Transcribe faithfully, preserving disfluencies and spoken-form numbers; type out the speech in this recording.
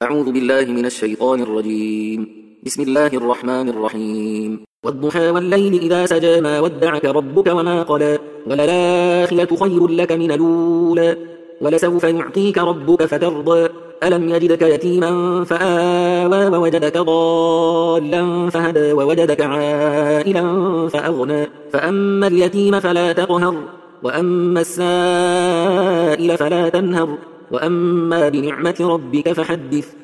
أعوذ بالله من الشيطان الرجيم. بسم الله الرحمن الرحيم. والضحى والليل إذا سجى ما ودعك ربك وما قلى وللآخرة خير لك من الأولى ولسوف يعطيك ربك فترضى ألم يجدك يتيما فآوى ووجدك ضالا فهدى ووجدك عائلا فأغنى فأما اليتيم فلا تقهر وأما السائل فلا تنهر وأما بنعمة ربك فحدث